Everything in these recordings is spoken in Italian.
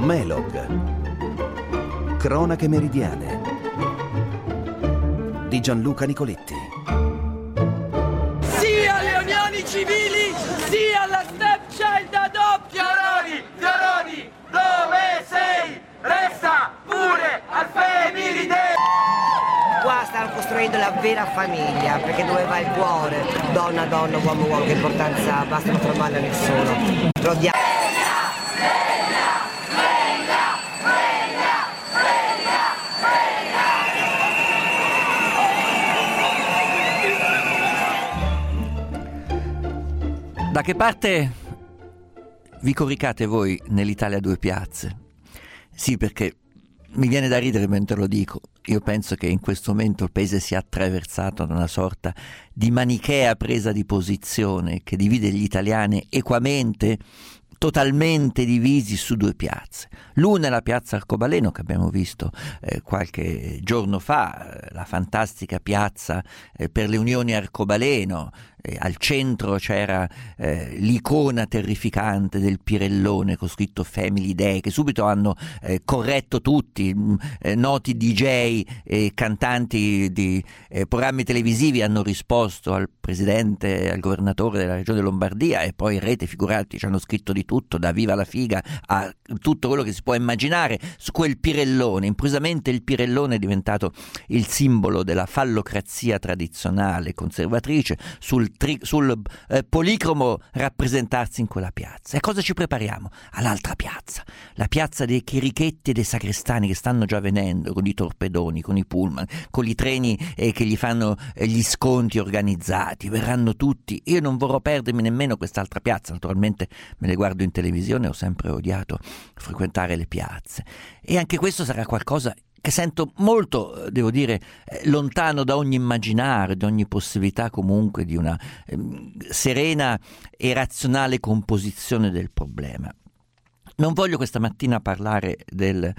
Melog. Cronache meridiane di Gianluca Nicoletti. Sì alle unioni civili, sì alla stepchild adoption! Fioroni, dove sei? Resta pure al Femiride! Qua stanno costruendo la vera famiglia, perché dove va il cuore? Donna, donna, uomo, uomo, che importanza, basta non far male a nessuno. Lo diamo. Da che parte vi coricate voi nell'Italia a due piazze? Sì, perché mi viene da ridere mentre lo dico. Io penso che in questo momento il paese sia attraversato da una sorta di manichea presa di posizione che divide gli italiani equamente, totalmente divisi su due piazze. L'una è la piazza Arcobaleno, che abbiamo visto qualche giorno fa, la fantastica piazza per le unioni Arcobaleno. Al centro c'era l'icona terrificante del Pirellone con scritto Family Day, che subito hanno corretto tutti, noti DJ e cantanti di programmi televisivi hanno risposto al presidente, al governatore della regione Lombardia, e poi in rete, figurati, ci hanno scritto di tutto, da Viva la Figa a tutto quello che si può immaginare su quel Pirellone. Improvvisamente il Pirellone è diventato il simbolo della fallocrazia tradizionale conservatrice, sul policromo rappresentarsi in quella piazza. E cosa ci prepariamo? All'altra piazza, la piazza dei chierichetti e dei sacrestani, che stanno già venendo con i torpedoni, con i pullman, con i treni che gli fanno gli sconti organizzati. Verranno tutti. Io non vorrò perdermi nemmeno quest'altra piazza. Naturalmente me le guardo in televisione, ho sempre odiato frequentare le piazze, e anche questo sarà qualcosa che sento molto, devo dire, lontano da ogni immaginario, da ogni possibilità comunque di una serena e razionale composizione del problema. Non voglio questa mattina parlare del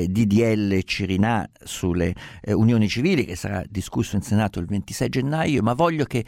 DDL Cirinà sulle unioni civili, che sarà discusso in Senato il 26 gennaio, ma voglio che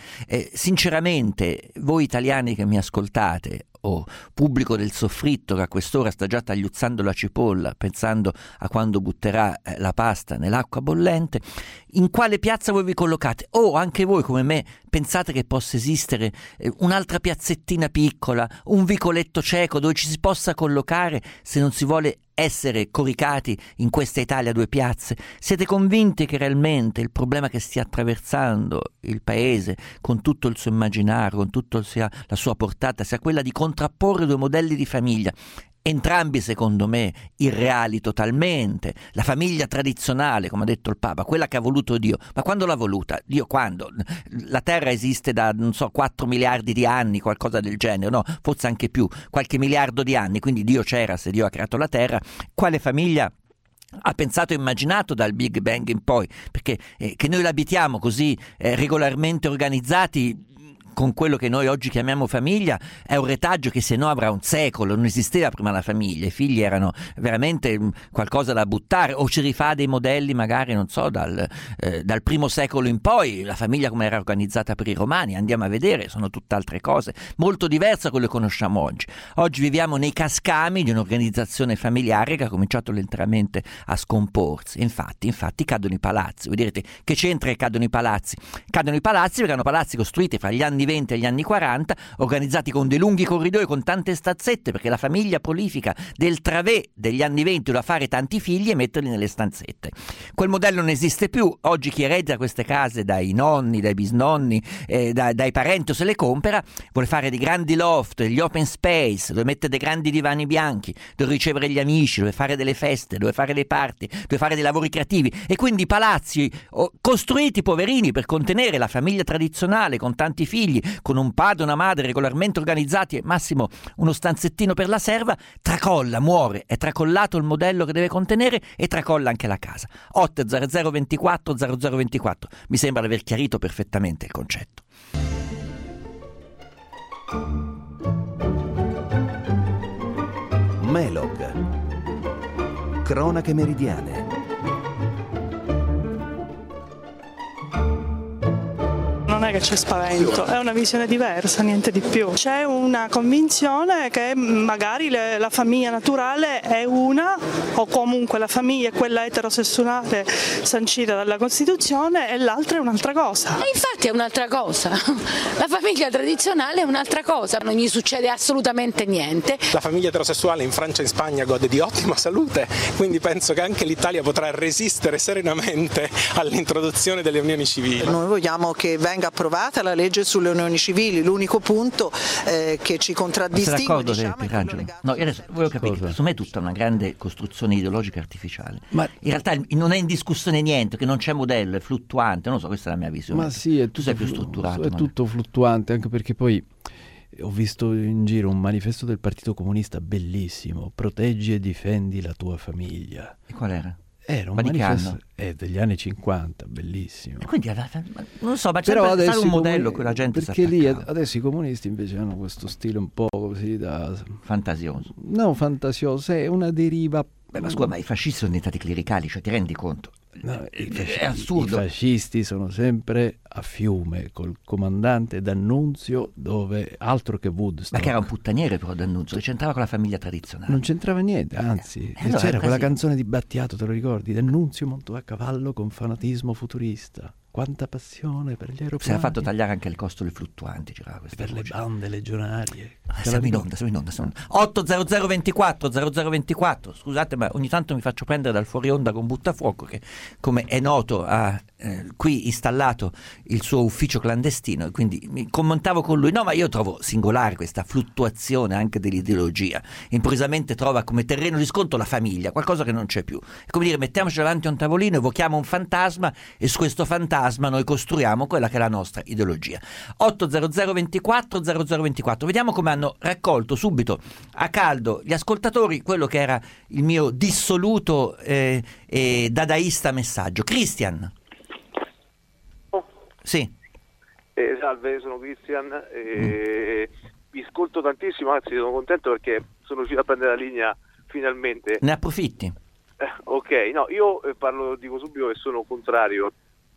sinceramente voi italiani che mi ascoltate, o pubblico del soffritto che a quest'ora sta già tagliuzzando la cipolla pensando a quando butterà la pasta nell'acqua bollente, in quale piazza voi vi collocate? O anche voi come me pensate che possa esistere un'altra piazzettina piccola, un vicoletto cieco dove ci si possa collocare se non si vuole essere coricati in questa Italia a due piazze? Siete convinti che realmente il problema che stia attraversando il paese, con tutto il suo immaginario, con tutta la sua portata, sia quella di contrapporre due modelli di famiglia, entrambi secondo me irreali totalmente? La famiglia tradizionale, come ha detto il Papa, quella che ha voluto Dio, ma quando l'ha voluta? Dio quando? La Terra esiste da 4 miliardi di anni, qualcosa del genere, no, forse anche più, qualche miliardo di anni, quindi Dio c'era se Dio ha creato la Terra. Quale famiglia ha pensato e immaginato dal Big Bang in poi? Perché che noi l'abitiamo così regolarmente organizzati con quello che noi oggi chiamiamo famiglia è un retaggio che se no avrà un secolo. Non esisteva prima la famiglia, i figli erano veramente qualcosa da buttare, o ci rifà dei modelli magari, non so, dal primo secolo in poi, la famiglia come era organizzata per i romani, andiamo a vedere, sono tutt'altre cose, molto diverse da quello che conosciamo oggi. Oggi viviamo nei cascami di un'organizzazione familiare che ha cominciato lentamente a scomporsi. Infatti cadono i palazzi. Voi direte, che c'entra che cadono i palazzi? Cadono i palazzi perché erano palazzi costruiti fra gli anni 20 e gli anni 40, organizzati con dei lunghi corridoi, con tante stanzette, perché la famiglia prolifica del Travè degli anni 20 doveva fare tanti figli e metterli nelle stanzette. Quel modello non esiste più. Oggi chi eredita queste case dai nonni, dai bisnonni, dai parenti, o se le compra, vuole fare dei grandi loft, degli open space, dove mettere dei grandi divani bianchi, dove ricevere gli amici, dove fare delle feste, dove fare dei party, dove fare dei lavori creativi, e quindi palazzi costruiti, poverini, per contenere la famiglia tradizionale con tanti figli, con un padre e una madre regolarmente organizzati e massimo uno stanzettino per la serva, tracolla, muore, è tracollato il modello che deve contenere e tracolla anche la casa. 800 24 0024, mi sembra di aver chiarito perfettamente il concetto. Melog. Cronache meridiane. Non è che c'è spavento, è una visione diversa, niente di più. C'è una convinzione che magari la famiglia naturale è una, o comunque la famiglia è quella eterosessuale sancita dalla Costituzione, e l'altra è un'altra cosa. E infatti è un'altra cosa. La famiglia tradizionale è un'altra cosa, non gli succede assolutamente niente. La famiglia eterosessuale in Francia e in Spagna gode di ottima salute, quindi penso che anche l'Italia potrà resistere serenamente all'introduzione delle unioni civili. Noi vogliamo che venga approvata la legge sulle unioni civili, l'unico punto che ci contraddistingue, No, io adesso voglio capire, secondo me è tutta una grande costruzione ideologica artificiale. Ma in realtà non è in discussione niente, che non c'è modello, è fluttuante, non lo so, questa è la mia visione. Ma sì, tu sei più strutturato. È tutto fluttuante, anche perché poi ho visto in giro un manifesto del Partito Comunista bellissimo: proteggi e difendi la tua famiglia. E qual era? Era un manifesto degli anni 50, bellissimo. E quindi non so, ma c'è sempre stato un modello che la gente perché lì adesso i comunisti invece hanno questo stile un po' così da fantasioso. No, fantasioso, è una deriva. Ma scusa, ma i fascisti sono diventati clericali, cioè ti rendi conto? No, è assurdo. I fascisti sono sempre a Fiume col comandante D'Annunzio, dove altro che Woodstock. Ma che era un puttaniere però D'Annunzio, che c'entrava con la famiglia tradizionale. Non c'entrava niente, anzi allora c'era quella canzone di Battiato, te lo ricordi? D'Annunzio montò a cavallo con fanatismo futurista. Quanta passione per gli aeroplani. Si era fatto tagliare anche il costo dei fluttuanti, girava questa per voce. Le bande legionarie. Siamo in onda. 800 24 0024. Scusate, ma ogni tanto mi faccio prendere dal fuori onda con Buttafuoco, che come è noto ha qui installato il suo ufficio clandestino, e quindi mi commentavo con lui. No, ma io trovo singolare questa fluttuazione anche dell'ideologia. Improvvisamente trova come terreno di scontro la famiglia, qualcosa che non c'è più. È come dire, mettiamoci davanti a un tavolino, evochiamo un fantasma e su questo fantasma noi costruiamo quella che è la nostra ideologia. 800 24 0024. Vediamo come hanno raccolto subito a caldo gli ascoltatori quello che era il mio dissoluto e dadaista messaggio. Christian. Sì. Salve, sono Christian. Vi ascolto tantissimo, anzi sono contento perché sono riuscito a prendere la linea finalmente. Ne approfitti? Ok, no, io dico subito che sono contrario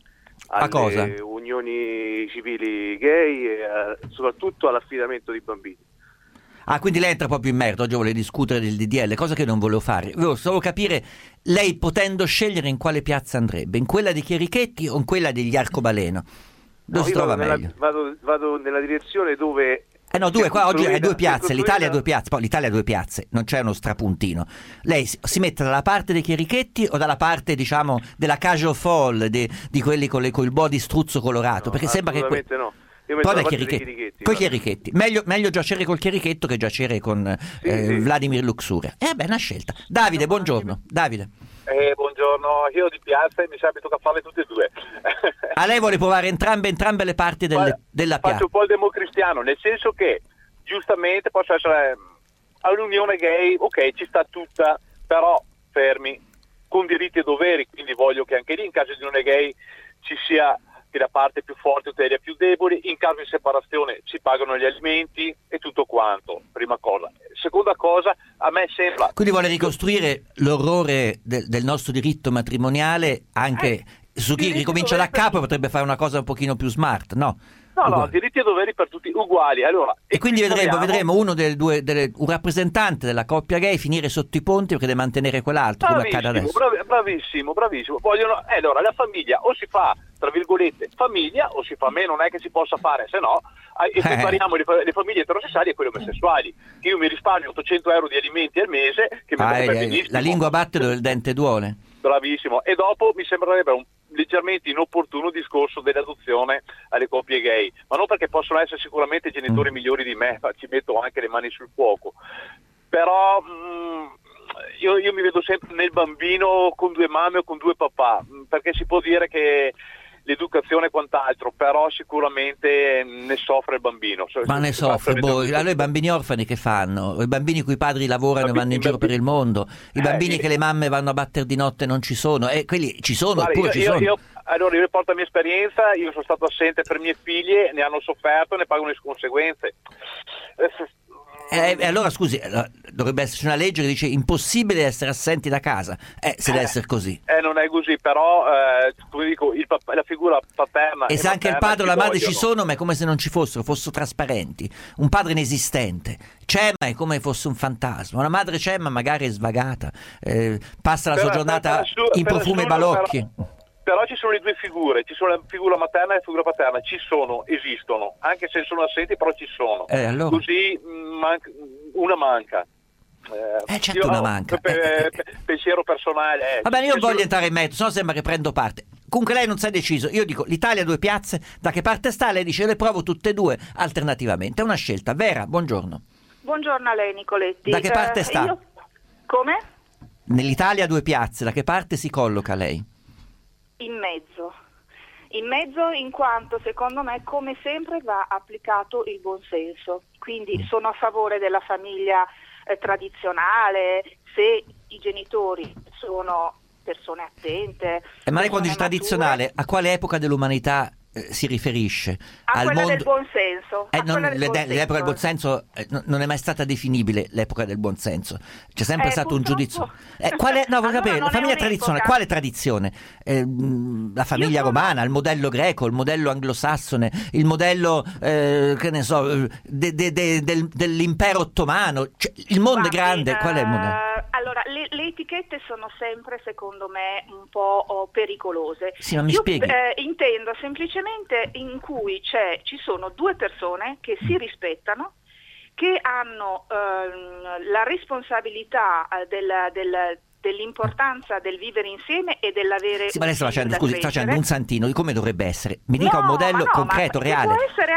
alle unioni civili gay e soprattutto all'affidamento di bambini. Ah, quindi lei entra proprio in merito, oggi vuole discutere del DDL, cosa che non volevo fare. Volevo solo capire, lei potendo scegliere in quale piazza andrebbe, in quella di Chierichetti o in quella degli Arcobaleno? Dove si trova meglio? Vado nella direzione dove... no, qua oggi hai due piazze, l'Italia ha due piazze, poi l'Italia ha due piazze, non c'è uno strapuntino. Lei si mette dalla parte dei Chierichetti o dalla parte, diciamo, della casual fall, di quelli con il body struzzo colorato? Perché sembra che... no. Io metto la parte dei Chierichetti. Con i Chierichetti. Meglio giacere col Chierichetto che giacere con Vladimir Luxuria. È una scelta. Davide, buongiorno. Davide. Buongiorno, io di piazza e mi sa che tocca farle tutte e due. A lei vuole provare entrambe le parti della piazza? Faccio un po' il democristiano, nel senso che giustamente posso essere all'unione gay, ok, ci sta tutta, però fermi, con diritti e doveri, quindi voglio che anche lì in caso di unione gay ci sia che la parte più forte tutela più deboli, in caso di separazione si pagano gli alimenti e tutto quanto, prima cosa. Seconda cosa, a me sembra... Quindi vuole ricostruire l'orrore del nostro diritto matrimoniale anche su chi ricomincia da capo, potrebbe fare una cosa un pochino più smart, no? No, diritti e doveri per tutti uguali. Allora, e quindi vedremo uno un rappresentante della coppia gay finire sotto i ponti perché deve mantenere quell'altro, come accade adesso. Bravissimo. Vogliono, allora, la famiglia o si fa, tra virgolette, famiglia, o si fa meno, non è che si possa fare, se no separiamo le famiglie eterosessuali e quelle omosessuali. Io mi risparmio 800 euro di alimenti al mese, che mi sembra benissimo. La lingua batte dove il dente duole. Bravissimo. E dopo mi sembrerebbe un leggermente inopportuno discorso dell'adozione alle coppie gay, ma non perché possono essere sicuramente genitori migliori di me, ci metto anche le mani sul fuoco, però io mi vedo sempre nel bambino con due mamme o con due papà, perché si può dire che l'educazione e quant'altro, però sicuramente ne soffre il bambino. Ma ne soffre, allora i bambini orfani che fanno? I bambini cui i padri lavorano e vanno in giro per il mondo, i bambini che le mamme vanno a battere di notte non ci sono, quelli ci sono, oppure ci sono. Allora io riporto la mia esperienza, io sono stato assente per mie figlie, ne hanno sofferto, ne pagano le conseguenze. allora scusi, dovrebbe esserci una legge che dice impossibile essere assenti da casa, se deve essere così. Non è così, però come dico, la figura paterna e se anche il padre o la madre ci sono, ma è come se non ci fossero trasparenti. Un padre inesistente c'è, ma è come fosse un fantasma. Una madre c'è, ma magari è svagata, passa la sua giornata in profumi e balocchi. Però ci sono le due figure, ci sono la figura materna e la figura paterna, esistono, anche se sono assenti, però ci sono. Allora. Così una manca. Certo, una manca. Pensiero personale. Va bene, io non voglio entrare in mezzo, sennò sembra che prendo parte. Comunque lei non si è deciso. Io dico l'Italia a due piazze, da che parte sta? Lei dice le provo tutte e due alternativamente. È una scelta. Vera, buongiorno. Buongiorno a lei, Nicoletti. Da che parte sta? Come? Nell'Italia a due piazze, da che parte si colloca lei? In mezzo in quanto secondo me come sempre va applicato il buonsenso, quindi sono a favore della famiglia tradizionale se i genitori sono persone attente. Ma lei quando dice tradizionale, a quale epoca dell'umanità si riferisce? A quella del buonsenso. L'epoca del buonsenso non è mai stata definibile, l'epoca del buonsenso. C'è sempre stato un giudizio. Voglio sapere, la famiglia tradizionale, quale tradizione? La famiglia romana, il modello greco, il modello anglosassone, il modello, che ne so, dell'impero ottomano. Cioè, il mondo è grande, qual è il modello? Allora, le etichette sono sempre, secondo me, un po' pericolose. Sì, ma mi spieghi. Intendo semplicemente in cui ci sono due persone che si rispettano, che hanno la responsabilità dell'importanza del vivere insieme e dell'avere ma lei sta facendo un santino di come dovrebbe essere. Mi dica un modello concreto, reale.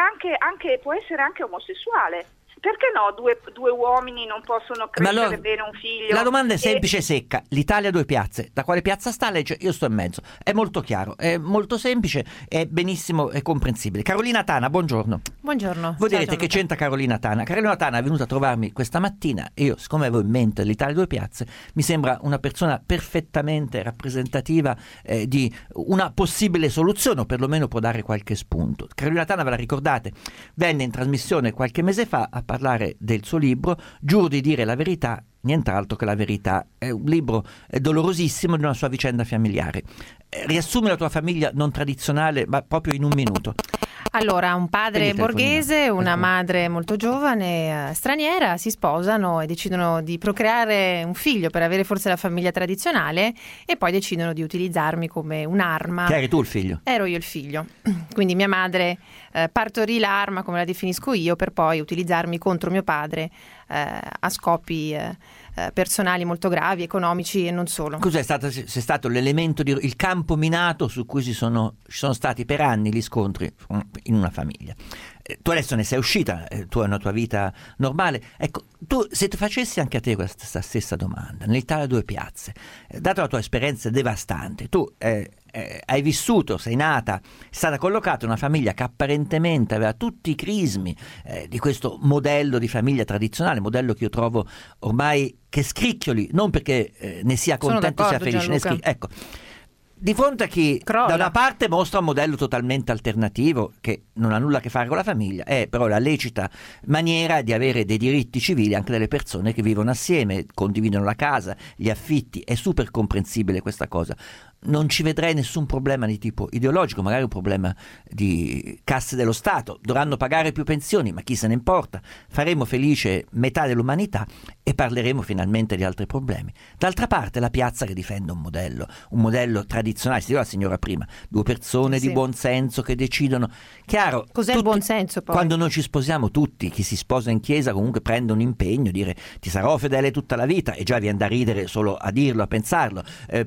Può essere anche omosessuale. Perché no? Due uomini non possono crescere bene un figlio? La domanda è semplice e secca. L'Italia a due piazze. Da quale piazza sta? Lei dice, io sto in mezzo. È molto chiaro, è molto semplice, è benissimo, è comprensibile. Carolina Tana, buongiorno. Buongiorno. Voi direte che c'entra Carolina Tana. Carolina Tana è venuta a trovarmi questa mattina e io, siccome avevo in mente l'Italia a due piazze, mi sembra una persona perfettamente rappresentativa di una possibile soluzione, o perlomeno può dare qualche spunto. Carolina Tana, ve la ricordate? Venne in trasmissione qualche mese fa a parlare del suo libro Giuro di dire la verità, nient'altro che la verità. È un libro dolorosissimo di una sua vicenda familiare. Riassumi la tua famiglia non tradizionale, ma proprio in un minuto. Allora, un padre borghese, una madre molto giovane, straniera, si sposano e decidono di procreare un figlio per avere forse la famiglia tradizionale e poi decidono di utilizzarmi come un'arma. Che eri tu il figlio? Ero io il figlio. Quindi mia madre partorì l'arma, come la definisco io, per poi utilizzarmi contro mio padre a scopi personali molto gravi, economici e non solo. Cos'è stato l'elemento, il campo minato su cui ci sono stati per anni gli scontri in una famiglia? Tu adesso ne sei uscita, tu hai una tua vita normale. Ecco, tu se ti facessi anche a te questa stessa domanda, nell'Italia a due piazze, data la tua esperienza devastante, tu hai vissuto, sei nata, sei stata collocata in una famiglia che apparentemente aveva tutti i crismi di questo modello di famiglia tradizionale, modello che io trovo ormai che scricchioli, non perché ne sia contento e sia felice, ecco. Di fronte a chi da una parte mostra un modello totalmente alternativo che non ha nulla a che fare con la famiglia, è però la lecita maniera di avere dei diritti civili anche delle persone che vivono assieme, condividono la casa, gli affitti, è super comprensibile questa cosa. Non ci vedrei nessun problema di tipo ideologico, magari un problema di casse dello Stato, dovranno pagare più pensioni, ma chi se ne importa, faremo felice metà dell'umanità e parleremo finalmente di altri problemi. D'altra parte la piazza che difende un modello tradizionale, si diceva la signora prima, due persone di buon senso che decidono. Chiaro, cos'è il buon senso poi? Quando noi ci sposiamo tutti, chi si sposa in chiesa comunque prende un impegno, dire ti sarò fedele tutta la vita, e già viene da ridere solo a dirlo, a pensarlo,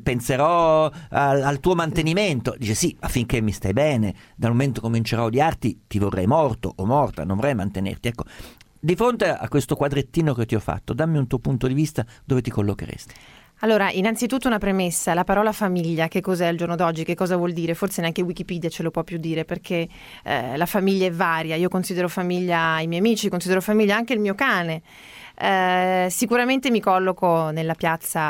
penserò al tuo mantenimento, dice sì, affinché mi stai bene, dal momento comincerò a odiarti ti vorrei morto o morta, non vorrei mantenerti. Ecco, di fronte a questo quadrettino che ti ho fatto, dammi un tuo punto di vista, dove ti collocheresti? Allora, innanzitutto una premessa, la parola famiglia, che cos'è al giorno d'oggi, che cosa vuol dire? Forse neanche Wikipedia ce lo può più dire, perché la famiglia è varia. Io considero famiglia i miei amici, considero famiglia anche il mio cane. Sicuramente mi colloco nella piazza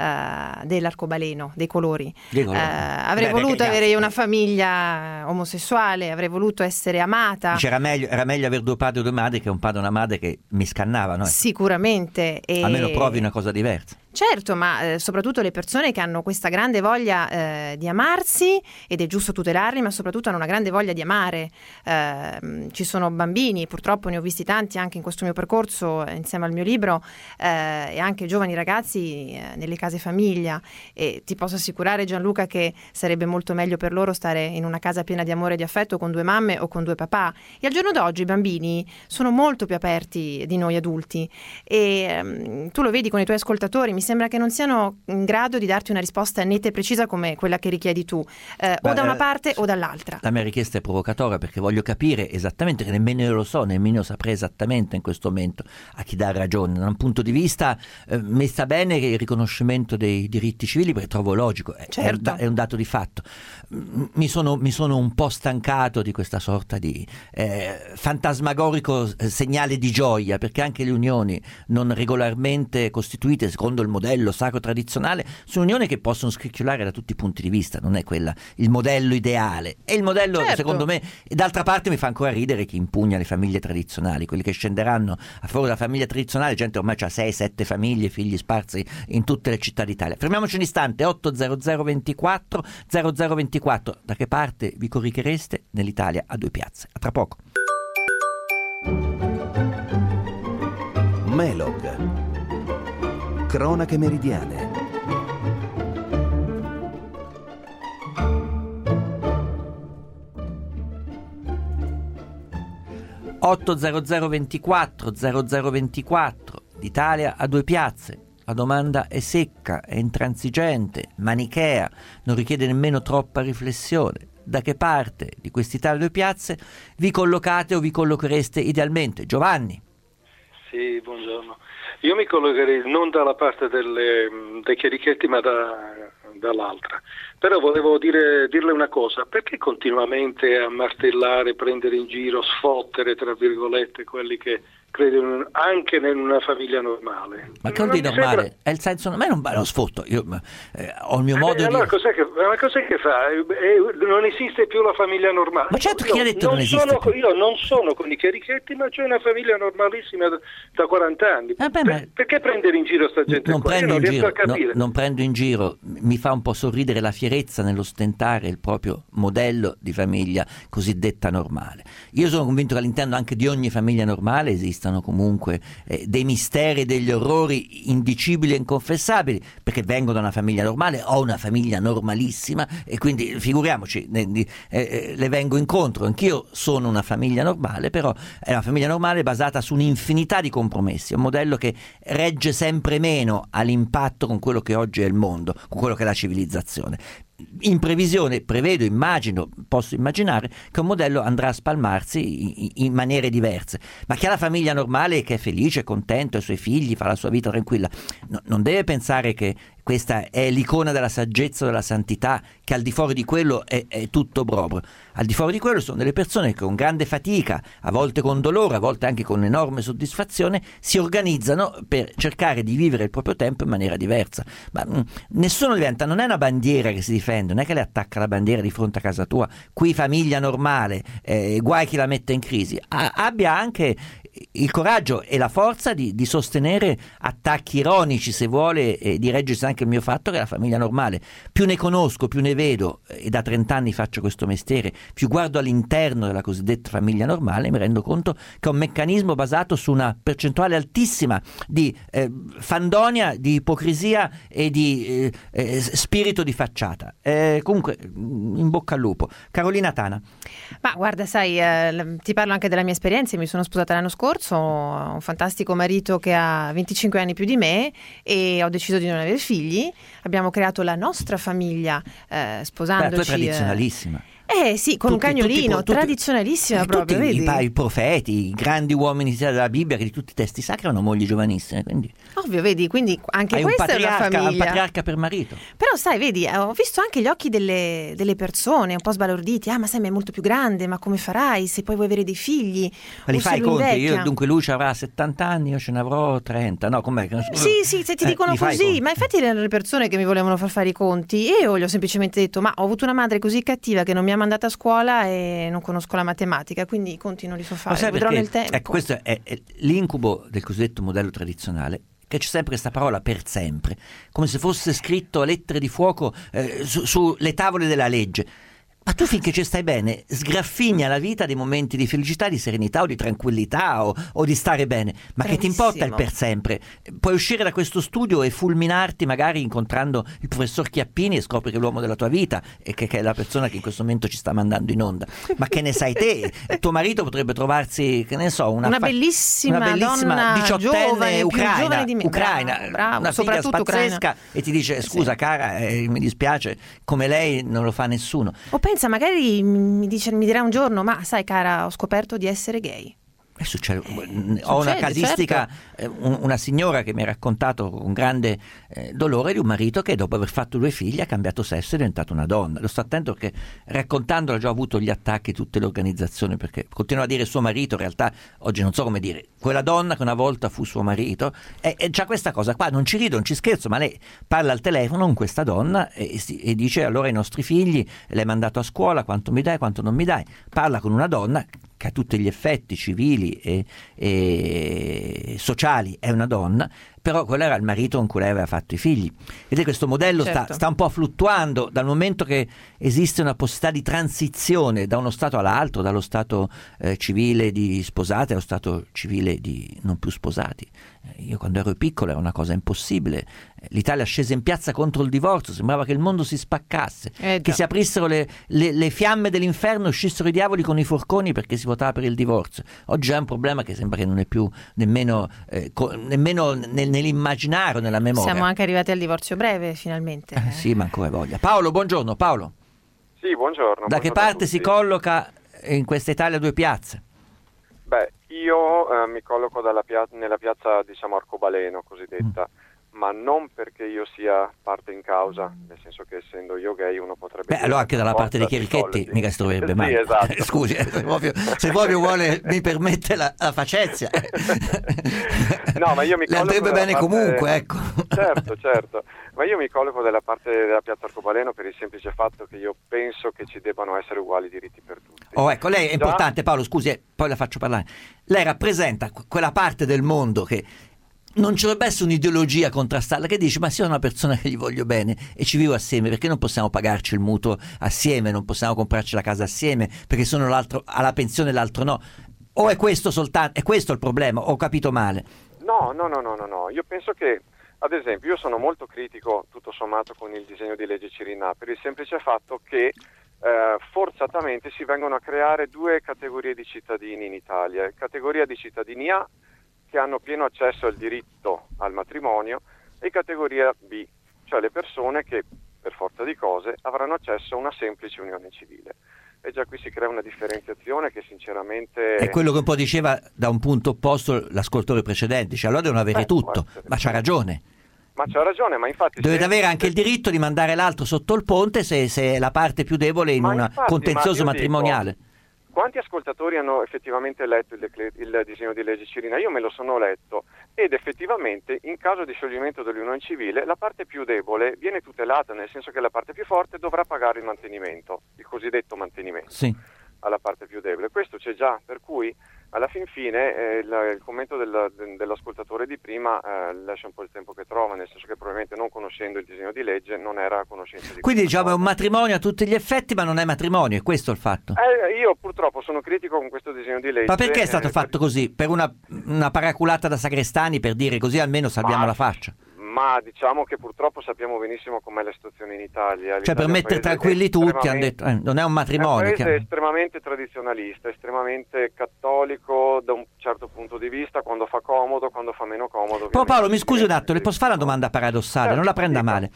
dell'arcobaleno, dei colori. Avrei voluto avere una famiglia omosessuale, avrei voluto essere amata. Era meglio avere 2 padri o 2 madri che un padre e una madre che mi scannavano. Sicuramente. Almeno provi una cosa diversa. Certo, ma soprattutto le persone che hanno questa grande voglia di amarsi, ed è giusto tutelarli, ma soprattutto hanno una grande voglia di amare. Ci sono bambini, purtroppo ne ho visti tanti anche in questo mio percorso insieme al mio libro, e anche giovani ragazzi nelle case famiglia, e ti posso assicurare, Gianluca, che sarebbe molto meglio per loro stare in una casa piena di amore e di affetto con 2 mamme o con 2 papà. E al giorno d'oggi i bambini sono molto più aperti di noi adulti, e tu lo vedi con i tuoi ascoltatori, mi sembra che non siano in grado di darti una risposta netta e precisa come quella che richiedi tu, o da una parte o dall'altra. La mia richiesta è provocatoria, perché voglio capire esattamente, che nemmeno io lo so, nemmeno io saprei esattamente in questo momento a chi dare ragione. Da un punto di vista mi sta bene che il riconoscimento dei diritti civili, perché trovo logico, certo. È un dato di fatto. Mi sono un po' stancato di questa sorta di fantasmagorico segnale di gioia, perché anche le unioni non regolarmente costituite secondo il modello sacro tradizionale sono unioni che possono scricchiolare da tutti i punti di vista, non è quella il modello ideale. E il modello, certo, secondo me, e d'altra parte mi fa ancora ridere chi impugna le famiglie tradizionali, quelli che scenderanno a favore della famiglia tradizionale, gente ormai ha 6-7 famiglie, figli sparsi in tutte le città d'Italia. Fermiamoci un istante. 800 24 0024. Da che parte vi corichereste nell'Italia a 2 piazze? A tra poco. Melog. Cronache meridiane. (80024 0024). L'Italia a 2 piazze. La domanda è secca, è intransigente, manichea, non richiede nemmeno troppa riflessione. Da che parte di quest'Italia a 2 piazze vi collocate o vi collochereste idealmente? Giovanni. Sì, buongiorno. Io mi collocherei non dalla parte dei chierichetti, ma dall'altra. Però volevo dirle una cosa: perché continuamente a martellare, prendere in giro, sfottere, tra virgolette, quelli che credono anche in una famiglia normale? Ma che vuol dire normale? Sembra... È il senso, a me non lo sfotto, io ho il mio modo allora di... cos'è che fa? Non esiste più la famiglia normale. Ma certo, chi ha detto non esiste più? Io non sono con i chierichetti, ma c'è una famiglia normalissima da 40 anni. Perché prendere in giro sta gente? Non prendo in giro, mi fa un po' sorridere la fierezza nell'ostentare il proprio modello di famiglia cosiddetta normale. Io sono convinto che all'interno anche di ogni famiglia normale esistano comunque dei misteri, degli orrori indicibili e inconfessabili, perché vengo da una famiglia normale, ho una famiglia normalissima, e quindi figuriamoci, le vengo incontro. Anch'io sono una famiglia normale, però è una famiglia normale basata su un'infinità di compromessi, un modello che regge sempre meno all'impatto con quello che oggi è il mondo, con quello che è la civilizzazione. In previsione, posso immaginare che un modello andrà a spalmarsi in maniere diverse, ma chi ha la famiglia normale, che è felice, contento, i suoi figli, fa la sua vita tranquilla, non deve pensare che questa è l'icona della saggezza o della santità, che al di fuori di quello è tutto proprio. Al di fuori di quello sono delle persone che con grande fatica, a volte con dolore, a volte anche con enorme soddisfazione, si organizzano per cercare di vivere il proprio tempo in maniera diversa. Ma nessuno diventa, non è una bandiera che si difende, non è che le attacca la bandiera di fronte a casa tua, qui famiglia normale, guai chi la mette in crisi. Abbia anche il coraggio e la forza di sostenere attacchi ironici, se vuole, e di reggersi anche il mio fatto che la famiglia normale, più ne conosco, più ne vedo, e da 30 anni faccio questo mestiere, più guardo all'interno della cosiddetta famiglia normale, mi rendo conto che è un meccanismo basato su una percentuale altissima di fandonia, di ipocrisia e di spirito di facciata. Comunque, in bocca al lupo. Carolina Tana. Ma guarda, sai, ti parlo anche della mia esperienza. Mi sono sposata l'anno scorso, ho un fantastico marito che ha 25 anni più di me, e ho deciso di non avere figli. Abbiamo creato la nostra famiglia sposandoci. Tu è tradizionalissima. Sì, con un cagnolino, tradizionalissima proprio, vedi? I profeti, i grandi uomini della Bibbia, che di tutti i testi sacri hanno mogli giovanissime, quindi... Ovvio, vedi, quindi anche questa è una famiglia. Un patriarca per marito. Però sai, vedi, ho visto anche gli occhi delle persone un po' sbalorditi. Ma sai, ma è molto più grande, ma come farai se poi vuoi avere dei figli? Ma li fai i conti? Dunque lui avrà 70 anni, io ce ne avrò 30, no? Com'è? Sì, se ti dicono così, ma infatti erano le persone che mi volevano far fare i conti. Io gli ho semplicemente detto, ma ho avuto una madre così cattiva che non mi ha mandata a scuola e non conosco la matematica, quindi i conti non li so fare, vedrò nel tempo. Ecco, questo è l'incubo del cosiddetto modello tradizionale, che c'è sempre questa parola per sempre, come se fosse scritto a lettere di fuoco sulle tavole della legge. Ma tu finché ci stai bene sgraffigna la vita dei momenti di felicità, di serenità o di tranquillità o di stare bene, ma che ti importa il per sempre? Puoi uscire da questo studio e fulminarti magari incontrando il professor Chiappini e scopri che è l'uomo della tua vita e che è la persona che in questo momento ci sta mandando in onda, ma che ne sai te? Tuo marito potrebbe trovarsi, che ne so, una bellissima donna 18enne giovane, ucraina, di me. Bravo, una figlia pazzesca Ucraina. E ti dice scusa cara, mi dispiace, come lei non lo fa nessuno. Pensa, magari mi dirà un giorno, ma sai cara, ho scoperto di essere gay. Succede. Ho una casistica, certo. Una signora che mi ha raccontato con grande dolore di un marito che dopo aver fatto 2 figli ha cambiato sesso e è diventato una donna. Lo sto attento perché raccontandolo ha già avuto gli attacchi tutte le organizzazioni, perché continua a dire suo marito, in realtà oggi non so come dire, quella donna che una volta fu suo marito, è già questa cosa qua, non ci rido, non ci scherzo, ma lei parla al telefono con questa donna e dice allora ai nostri figli l'hai mandato a scuola, quanto mi dai, quanto non mi dai, parla con una donna che a tutti gli effetti civili e sociali è una donna, però quello era il marito con cui lei aveva fatto i figli. Vedete, questo modello certo. sta un po' fluttuando dal momento che esiste una possibilità di transizione da uno stato all'altro, dallo stato civile di sposati allo stato civile di non più sposati. Io quando ero piccolo era una cosa impossibile. L'Italia scese in piazza contro il divorzio, sembrava che il mondo si spaccasse, che si aprissero le fiamme dell'inferno e uscissero i diavoli con i forconi perché si votava per il divorzio. Oggi è un problema che sembra che non è più nemmeno nell'immaginario, nella memoria. Siamo anche arrivati al divorzio breve finalmente. Sì, ma ancora voglia. Paolo, buongiorno. Paolo. Sì, buongiorno. Da che parte si colloca in questa Italia 2 piazze? Beh, io mi colloco nella piazza, diciamo, arcobaleno cosiddetta, ma non perché io sia parte in causa, nel senso che essendo io gay uno potrebbe... Beh, allora anche dalla parte dei chierichetti mica si troverebbe mai. Sì, esatto. Scusi, se proprio vuole, mi permette la facezia. No, ma io mi le andrebbe bene comunque, ecco. Certo. Ma io mi colloco dalla parte della piazza Arcobaleno per il semplice fatto che io penso che ci debbano essere uguali diritti per tutti. Ecco, lei è importante, Paolo, scusi, poi la faccio parlare. Lei rappresenta quella parte del mondo che non ci dovrebbe essere un'ideologia contrastarla, che dice ma sia una persona che gli voglio bene e ci vivo assieme, perché non possiamo pagarci il mutuo assieme, non possiamo comprarci la casa assieme, perché sono l'altro ha la pensione e l'altro no. O è questo soltanto, è questo il problema? Ho capito male? No, io penso che, ad esempio, io sono molto critico tutto sommato con il disegno di legge Cirinnà per il semplice fatto che forzatamente si vengono a creare 2 categorie di cittadini in Italia, categoria di cittadini A che hanno pieno accesso al diritto al matrimonio e categoria B, cioè le persone che per forza di cose avranno accesso a una semplice unione civile. E già qui si crea una differenziazione che sinceramente... È quello che un po' diceva da un punto opposto l'ascoltatore precedente, cioè allora devono avere tutto, ma c'ha ragione. Ma c'ha ragione, ma infatti... Dovete avere anche il diritto di mandare l'altro sotto il ponte se è la parte più debole in un contenzioso matrimoniale. Quanti ascoltatori hanno effettivamente letto il disegno di legge Cirinnà? Io me lo sono letto ed effettivamente in caso di scioglimento dell'unione civile la parte più debole viene tutelata, nel senso che la parte più forte dovrà pagare il mantenimento, il cosiddetto mantenimento, sì, alla parte più debole. Questo c'è già, per cui alla fin fine il commento dell'ascoltatore di prima lascia un po' il tempo che trova, nel senso che probabilmente non conoscendo il disegno di legge non era a conoscenza di quindi diciamo è un matrimonio a tutti gli effetti, ma non è matrimonio, è questo il fatto. Io purtroppo sono critico con questo disegno di legge. Ma perché è stato fatto così? Per una paraculata da Sagrestani, per dire così almeno salviamo la faccia? Ma diciamo che purtroppo sappiamo benissimo com'è la situazione in Italia. Cioè per mettere tranquilli tutti hanno detto non è un matrimonio. È un paese estremamente tradizionalista, estremamente cattolico da un certo punto di vista, quando fa comodo, quando fa meno comodo. Però Paolo mi scusi un attimo, le posso fare una domanda paradossale, non la prenda male.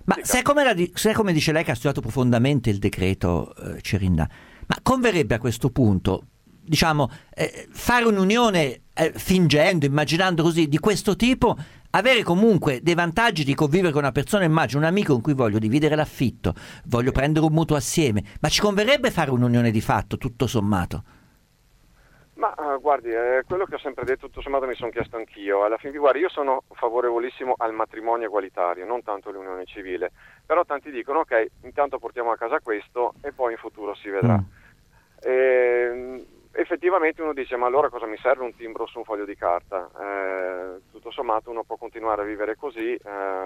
Ma sai come dice lei, che ha studiato profondamente il decreto Cirinnà, ma converrebbe a questo punto, diciamo, fare un'unione fingendo, immaginando così, di questo tipo, avere comunque dei vantaggi di convivere con una persona, immagino un amico con cui voglio dividere l'affitto, voglio prendere un mutuo assieme, ma ci converrebbe fare un'unione di fatto, tutto sommato? Ma guardi, quello che ho sempre detto, tutto sommato mi sono chiesto anch'io. Alla fine, guardi, io sono favorevolissimo al matrimonio egualitario, non tanto all'unione civile, però tanti dicono ok, intanto portiamo a casa questo e poi in futuro si vedrà. Effettivamente uno dice, ma allora cosa mi serve un timbro su un foglio di carta? Tutto sommato uno può continuare a vivere così.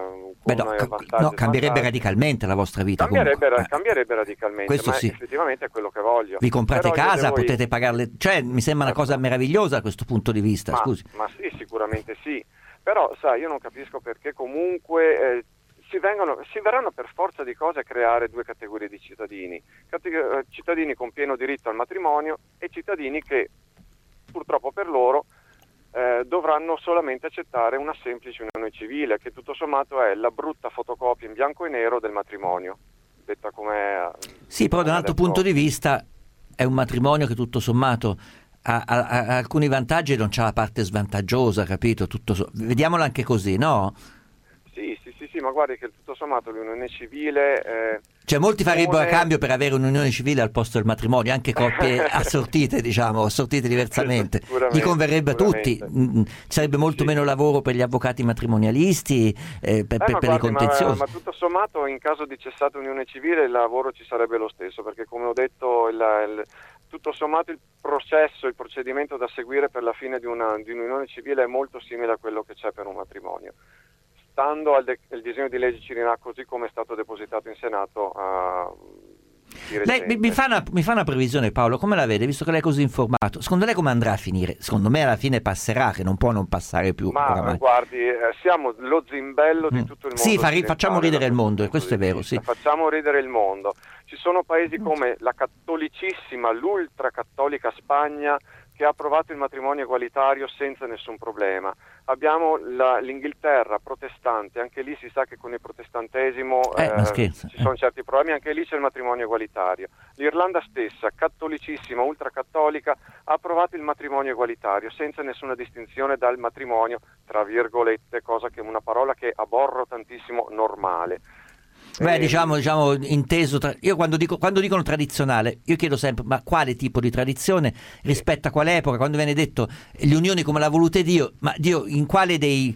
Cambierebbe radicalmente la vostra vita. Cambierebbe radicalmente, questo ma sì. Effettivamente è quello che voglio. Vi comprate casa, potete pagarle, cioè mi sembra una cosa meravigliosa da questo punto di vista, scusi. Ma sì, sicuramente sì, però sai, io non capisco perché comunque si verranno per forza di cose a creare due categorie di cittadini, cittadini con pieno diritto al matrimonio e cittadini che purtroppo per loro dovranno solamente accettare una semplice unione civile, che tutto sommato è la brutta fotocopia in bianco e nero del matrimonio, detta come sì, però da un altro punto di vista è un matrimonio che tutto sommato ha alcuni vantaggi e non c'ha la parte svantaggiosa, capito? Vediamola anche così, no? Sì, ma guardi che tutto sommato l'unione civile... Cioè molti farebbero a cambio per avere un'unione civile al posto del matrimonio, anche coppie assortite, diciamo, assortite diversamente. Gli converrebbe a tutti, ci sarebbe molto meno lavoro per gli avvocati matrimonialisti, per i contenziosi. Ma tutto sommato in caso di cessata unione civile il lavoro ci sarebbe lo stesso, perché come ho detto tutto sommato il procedimento da seguire per la fine di un'unione civile è molto simile a quello che c'è per un matrimonio. Stando al disegno di legge Cirinnà così come è stato depositato in Senato lei mi fa una previsione, Paolo, come la vede, visto che lei è così informato? Secondo lei come andrà a finire? Secondo me alla fine passerà, che non può non passare più. Ma guardi, siamo lo zimbello di tutto il mondo. Sì, facciamo ridere il mondo, e questo è vero, sì. Facciamo ridere il mondo. Ci sono paesi come la cattolicissima, l'ultracattolica Spagna, che ha approvato il matrimonio egualitario senza nessun problema. Abbiamo l'Inghilterra protestante, anche lì si sa che con il protestantesimo ci sono certi problemi, anche lì c'è il matrimonio egualitario. L'Irlanda stessa, cattolicissima, ultracattolica, ha approvato il matrimonio egualitario senza nessuna distinzione dal matrimonio, tra virgolette, cosa che è una parola che aborro tantissimo, normale. Beh, diciamo inteso io quando dicono tradizionale, io chiedo sempre ma quale tipo di tradizione rispetto a quale epoca, quando viene detto le unioni come l'ha volute Dio, ma Dio in quale dei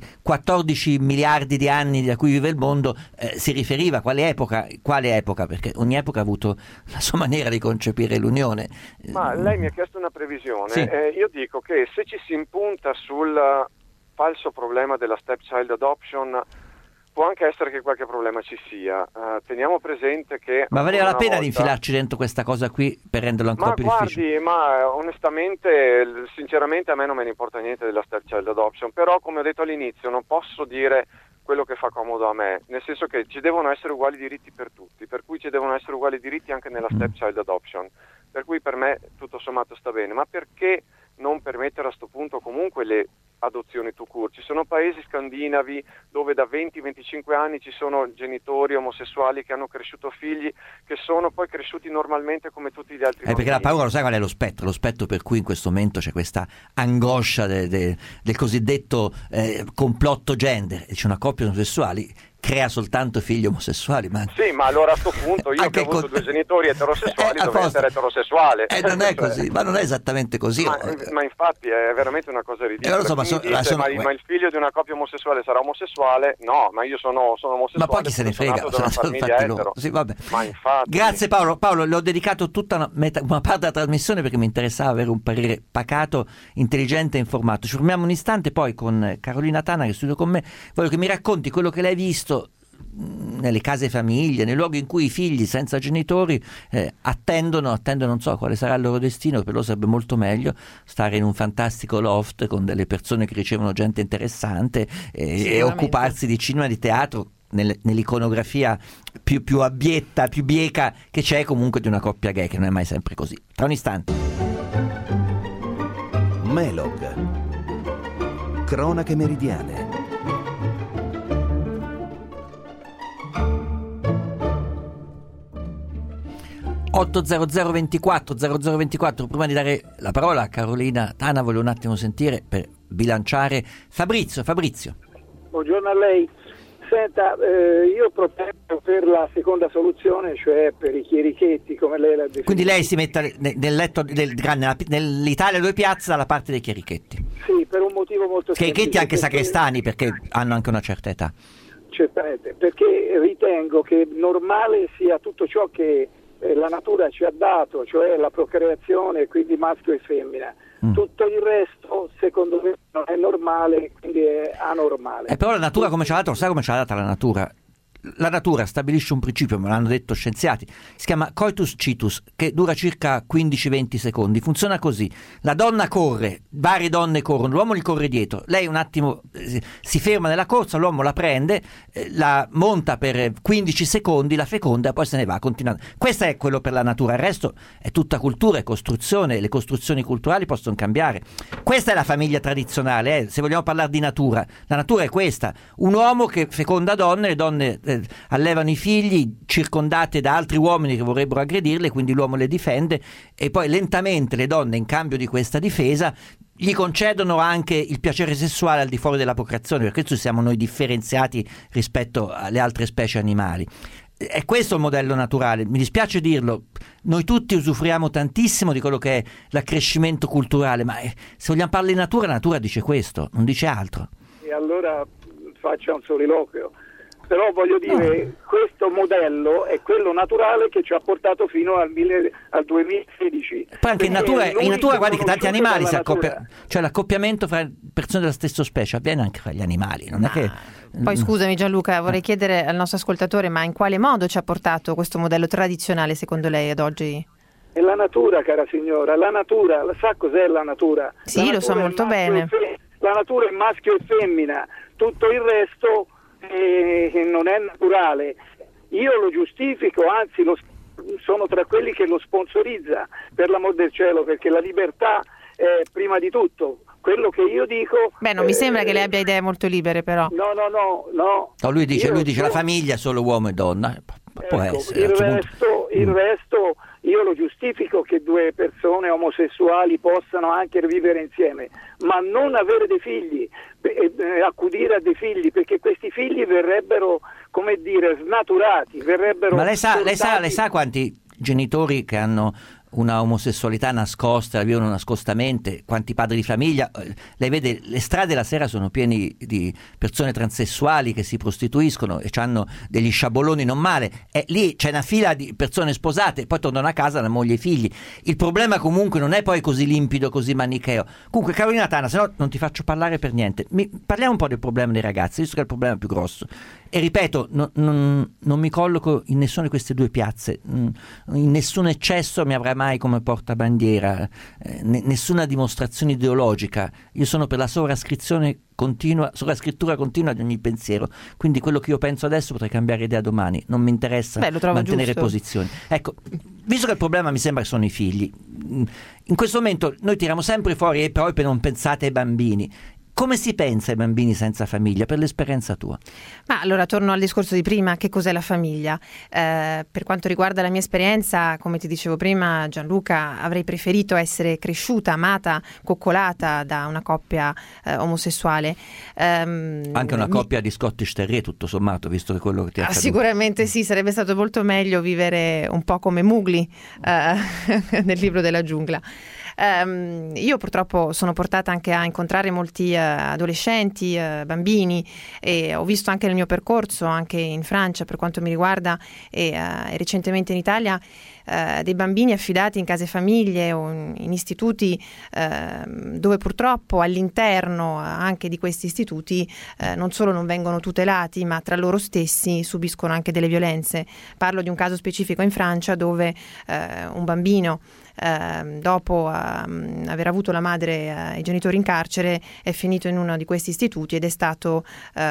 14 miliardi di anni da cui vive il mondo si riferiva, quale epoca, perché ogni epoca ha avuto la sua maniera di concepire l'unione. Ma lei mi ha chiesto una previsione, sì. Io dico che se ci si impunta sul falso problema della stepchild adoption, può anche essere che qualche problema ci sia. Teniamo presente che... Ma valeva la pena di infilarci dentro questa cosa qui per renderlo ancora più difficile? Ma onestamente, sinceramente a me non me ne importa niente della stepchild adoption, però come ho detto all'inizio non posso dire quello che fa comodo a me, nel senso che ci devono essere uguali diritti per tutti, per cui ci devono essere uguali diritti anche nella stepchild adoption, per cui per me tutto sommato sta bene, ma perché non permettere a sto punto comunque le adozioni tout court? Ci sono paesi scandinavi dove da 20-25 anni ci sono genitori omosessuali che hanno cresciuto figli che sono poi cresciuti normalmente come tutti gli altri bambini. Perché la paura, lo sai qual è lo spettro per cui in questo momento c'è questa angoscia del cosiddetto complotto gender, c'è una coppia omosessuali crea soltanto figli omosessuali. Sì, ma allora a sto punto io che ho avuto due genitori eterosessuali dovrei essere eterosessuale. Non è così, ma non è esattamente così. Ma infatti è veramente una cosa ridicola. Ma il figlio di una coppia omosessuale sarà omosessuale? No, ma io sono omosessuale. Ma poi chi se ne frega? Sì, vabbè. Ma infatti. Grazie Paolo. Paolo, le ho dedicato tutta una parte della trasmissione perché mi interessava avere un parere pacato, intelligente e informato. Ci fermiamo un istante, poi con Carolina Tana che studia con me voglio che mi racconti quello che lei ha visto nelle case famiglie, nei luoghi in cui i figli senza genitori attendono, non so quale sarà il loro destino. Per loro sarebbe molto meglio stare in un fantastico loft con delle persone che ricevono gente interessante e occuparsi di cinema, di teatro, nell'iconografia più abietta, più bieca che c'è comunque di una coppia gay, che non è mai sempre così. Tra un istante. Melog. Cronache meridiane. 800 24 0024. Prima di dare la parola a Carolina Tana, volevo un attimo sentire per bilanciare Fabrizio. Buongiorno a lei. Senta, io propongo per la seconda soluzione, cioè per i chierichetti, come lei l'ha definito. Quindi lei si mette nel letto nell'Italia 2 piazze dalla parte dei chierichetti. Sì, per un motivo molto semplice. Chierichetti anche sacrestani, perché hanno anche una certa età. Certamente, perché ritengo che normale sia tutto ciò che la natura ci ha dato, cioè la procreazione, quindi maschio e femmina. Tutto il resto secondo me non è normale, quindi è anormale. Però la natura come ce l'ha data, lo sai come ce l'ha data la natura? La natura stabilisce un principio, me l'hanno detto scienziati, si chiama coitus citus, che dura circa 15-20 secondi. Funziona così: la donna corre, varie donne corrono, l'uomo gli corre dietro, lei un attimo si ferma nella corsa, l'uomo la prende, la monta per 15 secondi, la feconda e poi se ne va continuando. Questo è quello per la natura, il resto è tutta cultura e costruzione, le costruzioni culturali possono cambiare. Questa è la famiglia tradizionale, se vogliamo parlare di natura. La natura è questa: un uomo che feconda donne, le donne allevano i figli circondate da altri uomini che vorrebbero aggredirle, quindi l'uomo le difende e poi lentamente le donne, in cambio di questa difesa, gli concedono anche il piacere sessuale al di fuori della procreazione. Per questo siamo noi differenziati rispetto alle altre specie animali. È questo il modello naturale, mi dispiace dirlo, noi tutti usufruiamo tantissimo di quello che è l'accrescimento culturale, ma se vogliamo parlare di natura, la natura dice questo, non dice altro. E allora faccia un soliloquio. Però voglio dire, questo modello è quello naturale che ci ha portato fino al 2016. Poi anche in natura guardi che tanti animali si accoppiano, cioè l'accoppiamento fra persone della stessa specie avviene anche fra gli animali, non è che... Poi scusami Gianluca, vorrei chiedere al nostro ascoltatore, ma in quale modo ci ha portato questo modello tradizionale secondo lei ad oggi? È la natura, cara signora, la natura, sa cos'è la natura? Sì, lo so molto bene. La natura è maschio e femmina, tutto il resto non è naturale. Io lo giustifico, anzi sono tra quelli che lo sponsorizza, per l'amor del cielo, perché la libertà è prima di tutto. Quello che io dico... Beh, non mi sembra che lei abbia idee molto libere, però. No. Lui dice la famiglia è solo uomo e donna. Può essere. Il resto io lo giustifico, che due persone omosessuali possano anche vivere insieme, ma non avere dei figli, accudire a dei figli, perché questi figli verrebbero, come dire, snaturati, verrebbero... Ma lei sa quanti genitori che hanno una omosessualità nascosta, la vivono nascostamente, quanti padri di famiglia? Lei vede, le strade la sera sono pieni di persone transessuali che si prostituiscono e hanno degli sciaboloni non male, e lì c'è una fila di persone sposate, poi tornano a casa la moglie e i figli. Il problema comunque non è poi così limpido, così manicheo. Comunque Carolina Tana, se no non ti faccio parlare per niente, parliamo un po' del problema dei ragazzi, visto che è il problema più grosso. E ripeto, non mi colloco in nessuna di queste due piazze, in nessun eccesso mi avrà mai come portabandiera, nessuna dimostrazione ideologica. Io sono per la sovrascrittura continua di ogni pensiero, quindi quello che io penso adesso potrei cambiare idea domani, non mi interessa mantenere posizioni. Ecco, visto che il problema mi sembra che sono i figli, in questo momento noi tiriamo sempre fuori e poi non pensate ai bambini. Come si pensa ai bambini senza famiglia, per l'esperienza tua? Ma allora torno al discorso di prima, che cos'è la famiglia? Per quanto riguarda la mia esperienza, come ti dicevo prima Gianluca, avrei preferito essere cresciuta, amata, coccolata da una coppia omosessuale. Anche una coppia di Scottish Terrier, tutto sommato, visto che quello che ti è accaduto. Sicuramente sì, sarebbe stato molto meglio vivere un po' come Mowgli nel libro della giungla. Io purtroppo sono portata anche a incontrare molti adolescenti, bambini, e ho visto anche nel mio percorso, anche in Francia per quanto mi riguarda e recentemente in Italia, dei bambini affidati in case famiglie o in istituti dove purtroppo all'interno anche di questi istituti non solo non vengono tutelati, ma tra loro stessi subiscono anche delle violenze. Parlo di un caso specifico in Francia dove un bambino dopo aver avuto la madre e i genitori in carcere è finito in uno di questi istituti ed è stato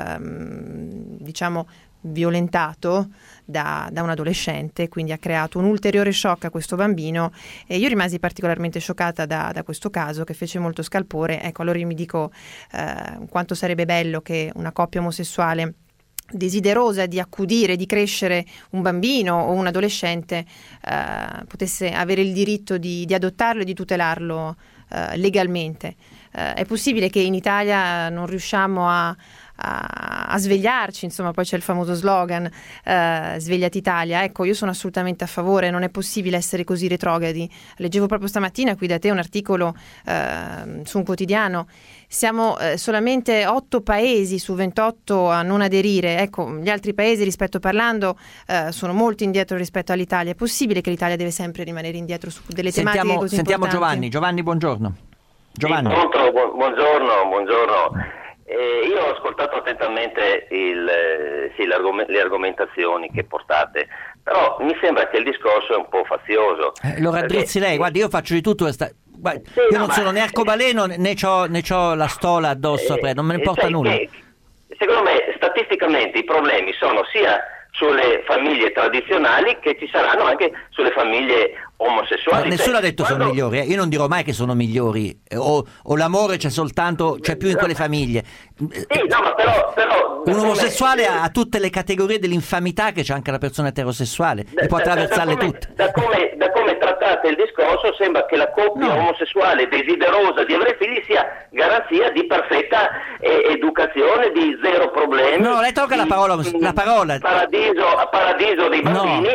violentato da un adolescente, quindi ha creato un ulteriore shock a questo bambino, e io rimasi particolarmente scioccata da questo caso che fece molto scalpore. Ecco, allora io mi dico quanto sarebbe bello che una coppia omosessuale desiderosa di accudire, di crescere un bambino o un adolescente potesse avere il diritto di adottarlo e di tutelarlo legalmente. È possibile che in Italia non riusciamo a svegliarci, insomma, poi c'è il famoso slogan Svegliati Italia. Ecco, io sono assolutamente a favore, non è possibile essere così retrogradi. Leggevo proprio stamattina qui da te un articolo su un quotidiano. Siamo solamente 8 paesi su 28 a non aderire. Ecco, gli altri paesi, rispetto parlando, sono molto indietro rispetto all'Italia. È possibile che l'Italia deve sempre rimanere indietro su delle tematiche così sentiamo importanti? Giovanni, buongiorno. Giovanni. Buongiorno. Io ho ascoltato attentamente le argomentazioni che portate, però mi sembra che il discorso è un po' fazioso. Lo raddrizzi lei, guardi, io faccio di tutto. Io non sono né arcobaleno né c'ho la stola addosso, non me ne importa nulla. Secondo me statisticamente i problemi sono sia sulle famiglie tradizionali che ci saranno anche sulle famiglie omosessuali. Nessuno ha detto sono migliori, io non dirò mai che sono migliori, o l'amore c'è più in quelle famiglie. Sì, no, ma però un omosessuale ha tutte le categorie dell'infamità che c'è anche la persona eterosessuale, e può attraversarle tutte. Da come trattate il discorso sembra che la coppia omosessuale desiderosa di avere figli sia garanzia di perfetta educazione, di zero problemi. No, lei tocca la parola. Paradiso dei bambini.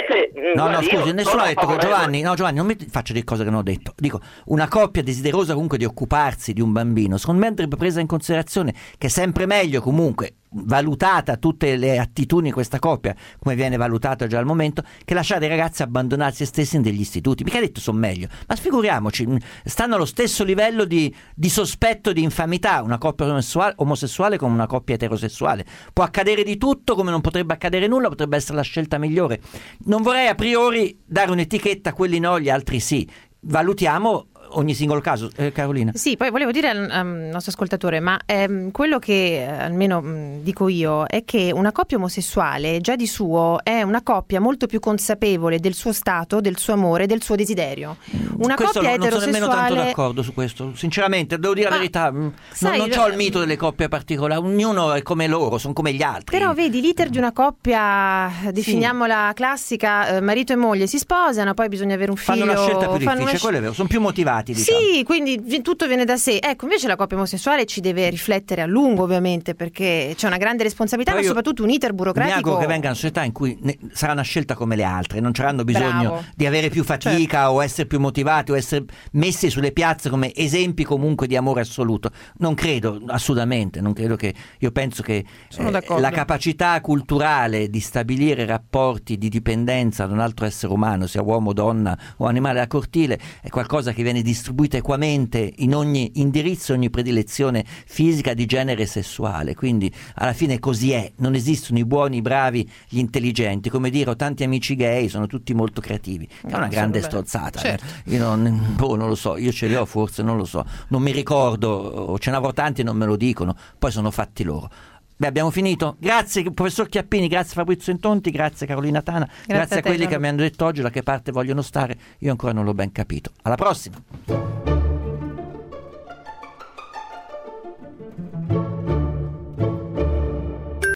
No, scusi, nessuno ha detto che Giovanni, non mi faccia dire cose che non ho detto. Dico, una coppia desiderosa comunque di occuparsi di un bambino, secondo me andrebbe presa in considerazione, che è sempre meglio comunque, valutata tutte le attitudini di questa coppia, come viene valutata già al momento, che lasciare i ragazzi abbandonarsi a stessi in degli istituti. Mica detto sono meglio, ma figuriamoci, stanno allo stesso livello di sospetto di infamità una coppia omosessuale con una coppia eterosessuale. Può accadere di tutto, come non potrebbe accadere nulla, potrebbe essere la scelta migliore. Non vorrei a priori dare un'etichetta, quelli no, gli altri sì. Valutiamo ogni singolo caso. Carolina. Sì, poi volevo dire al nostro ascoltatore, ma quello che almeno dico io è che una coppia omosessuale già di suo è una coppia molto più consapevole del suo stato, del suo amore, del suo desiderio. Una coppia eterosessuale... Non sono nemmeno tanto d'accordo su questo, sinceramente, devo dire la verità. Non c'ho il mito delle coppie particolari, ognuno è come loro, sono come gli altri. Però vedi, l'iter di una coppia, definiamola classica, marito e moglie si sposano, poi bisogna avere un figlio. Fanno una scelta più difficile, quello è vero, sono più motivati. Diciamo. Sì, quindi tutto viene da sé. Ecco, invece la coppia omosessuale ci deve riflettere a lungo, ovviamente, perché c'è una grande responsabilità, ma soprattutto un iter burocratico. Mi auguro che venga una società in cui sarà una scelta come le altre, non c'hanno bisogno di avere più fatica o essere più motivati o essere messi sulle piazze come esempi comunque di amore assoluto. Non credo, assolutamente, io penso che la capacità culturale di stabilire rapporti di dipendenza da un altro essere umano, sia uomo, donna o animale da cortile, è qualcosa che viene distribuita equamente in ogni indirizzo, ogni predilezione fisica di genere sessuale. Quindi alla fine così è, non esistono i buoni, i bravi, gli intelligenti. Come dire, ho tanti amici gay, sono tutti molto creativi, che è una grande strozzata. Certo. Io non lo so, io ce li ho forse, non lo so, non mi ricordo, o ce n'avrò tanti e non me lo dicono, poi sono fatti loro. Beh, abbiamo finito. Grazie professor Chiappini, grazie Fabrizio Intonti, grazie Carolina Tana, grazie a quelli che mi hanno detto oggi da che parte vogliono stare. Io ancora non l'ho ben capito. Alla prossima.